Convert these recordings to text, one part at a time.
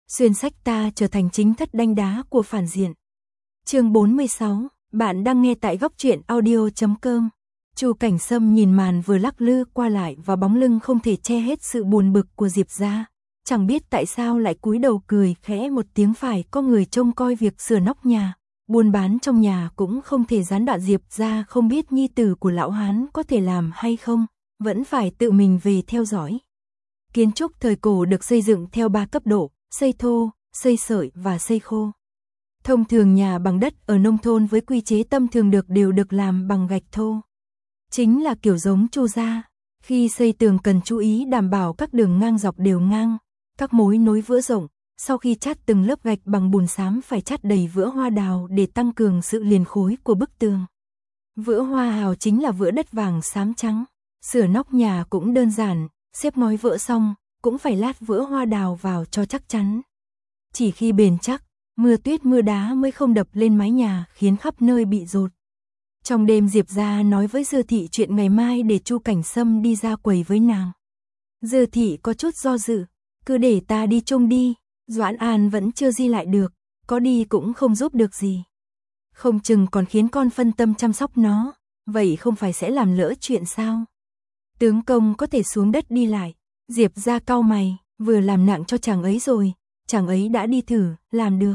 xuyên sách ta trở thành chính thất đanh đá của phản diện. Chương 46, bạn đang nghe tại góc truyện audio.com. Chu Cảnh Sâm nhìn màn vừa lắc lư qua lại và bóng lưng không thể che hết sự buồn bực của Diệp gia, chẳng biết tại sao lại cúi đầu cười khẽ một tiếng. Phải có người trông coi việc sửa nóc nhà, buôn bán trong nhà cũng không thể gián đoạn. Diệp gia không biết nhi tử của lão hán có thể làm hay không, vẫn phải tự mình về theo dõi. Kiến trúc thời cổ được xây dựng theo 3 cấp độ: xây thô, xây sợi và xây khô. Thông thường nhà bằng đất ở nông thôn với quy chế tâm thường đều được làm bằng gạch thô. Chính là kiểu giống Chu gia. Khi xây tường cần chú ý đảm bảo các đường ngang dọc đều ngang, các mối nối vữa rộng. Sau khi chát từng lớp gạch bằng bùn xám phải chát đầy vữa hoa đào để tăng cường sự liền khối của bức tường. Vữa hoa hào chính là vữa đất vàng xám trắng. Sửa nóc nhà cũng đơn giản, xếp ngói vữa xong, cũng phải lát vữa hoa đào vào cho chắc chắn. Chỉ khi bền chắc, mưa tuyết mưa đá mới không đập lên mái nhà khiến khắp nơi bị dột. Trong đêm Diệp gia nói với Dư Thị chuyện ngày mai để Chu Cảnh Sâm đi ra quầy với nàng. Dư Thị có chút do dự, cứ để ta đi chung đi, Doãn An vẫn chưa di lại được, có đi cũng không giúp được gì. Không chừng còn khiến con phân tâm chăm sóc nó, vậy không phải sẽ làm lỡ chuyện sao? Tướng công có thể xuống đất đi lại. Diệp gia cau mày, vừa làm nặng cho chàng ấy rồi, chàng ấy đã đi thử, làm được.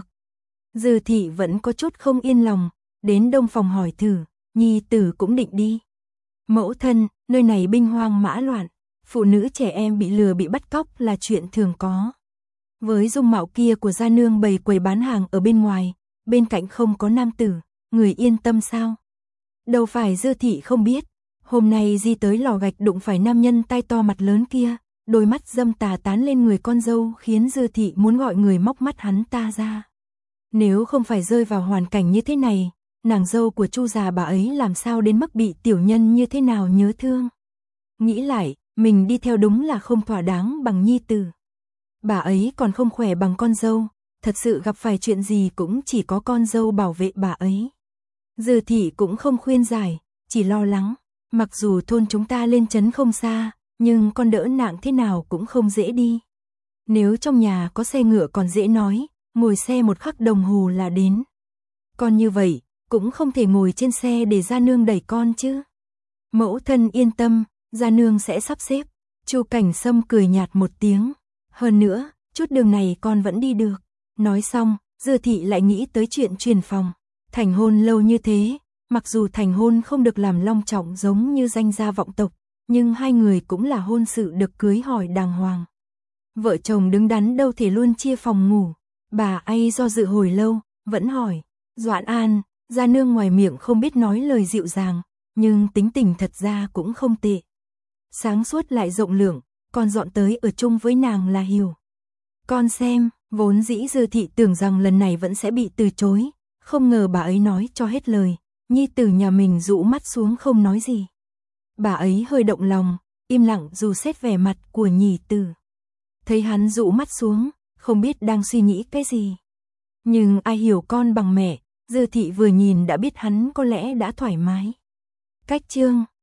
Dư Thị vẫn có chút không yên lòng, đến đông phòng hỏi thử, nhi tử cũng định đi. Mẫu thân, nơi này binh hoang mã loạn, phụ nữ trẻ em bị lừa bị bắt cóc là chuyện thường có. Với dung mạo kia của gia nương bày quầy bán hàng ở bên ngoài, bên cạnh không có nam tử, người yên tâm sao? Đâu phải Dư Thị không biết, hôm nay di tới lò gạch đụng phải nam nhân tai to mặt lớn kia, đôi mắt dâm tà tán lên người con dâu khiến Dư Thị muốn gọi người móc mắt hắn ta ra. Nếu không phải rơi vào hoàn cảnh như thế này, nàng dâu của Chu già bà ấy làm sao đến mức bị tiểu nhân như thế nào nhớ thương. Nghĩ lại, mình đi theo đúng là không thỏa đáng bằng nhi tử. Bà ấy còn không khỏe bằng con dâu, thật sự gặp phải chuyện gì cũng chỉ có con dâu bảo vệ bà ấy. Dư Thị cũng không khuyên giải, chỉ lo lắng, mặc dù thôn chúng ta lên trấn không xa, nhưng con đỡ nặng thế nào cũng không dễ đi. Nếu trong nhà có xe ngựa còn dễ nói, ngồi xe một khắc đồng hồ là đến. Con như vậy, cũng không thể ngồi trên xe để gia nương đẩy con chứ. Mẫu thân yên tâm, gia nương sẽ sắp xếp. Chu Cảnh Sâm cười nhạt một tiếng. Hơn nữa, chút đường này con vẫn đi được. Nói xong, Dư Thị lại nghĩ tới chuyện truyền phòng. Thành hôn lâu như thế, mặc dù thành hôn không được làm long trọng giống như danh gia vọng tộc, nhưng hai người cũng là hôn sự được cưới hỏi đàng hoàng. Vợ chồng đứng đắn đâu thể luôn chia phòng ngủ. Bà ấy do dự hồi lâu, vẫn hỏi, Doãn An, gia nương ngoài miệng không biết nói lời dịu dàng, nhưng tính tình thật ra cũng không tệ. Sáng suốt lại rộng lượng, con dọn tới ở chung với nàng là hiểu. Con xem, vốn dĩ Dư Thị tưởng rằng lần này vẫn sẽ bị từ chối, không ngờ bà ấy nói cho hết lời, nhi tử nhà mình rũ mắt xuống không nói gì. Bà ấy hơi động lòng, im lặng dù xét vẻ mặt của nhì tử. Thấy hắn rũ mắt xuống, không biết đang suy nghĩ cái gì. Nhưng ai hiểu con bằng mẹ, Dư Thị vừa nhìn đã biết hắn có lẽ đã thoải mái. Cách chương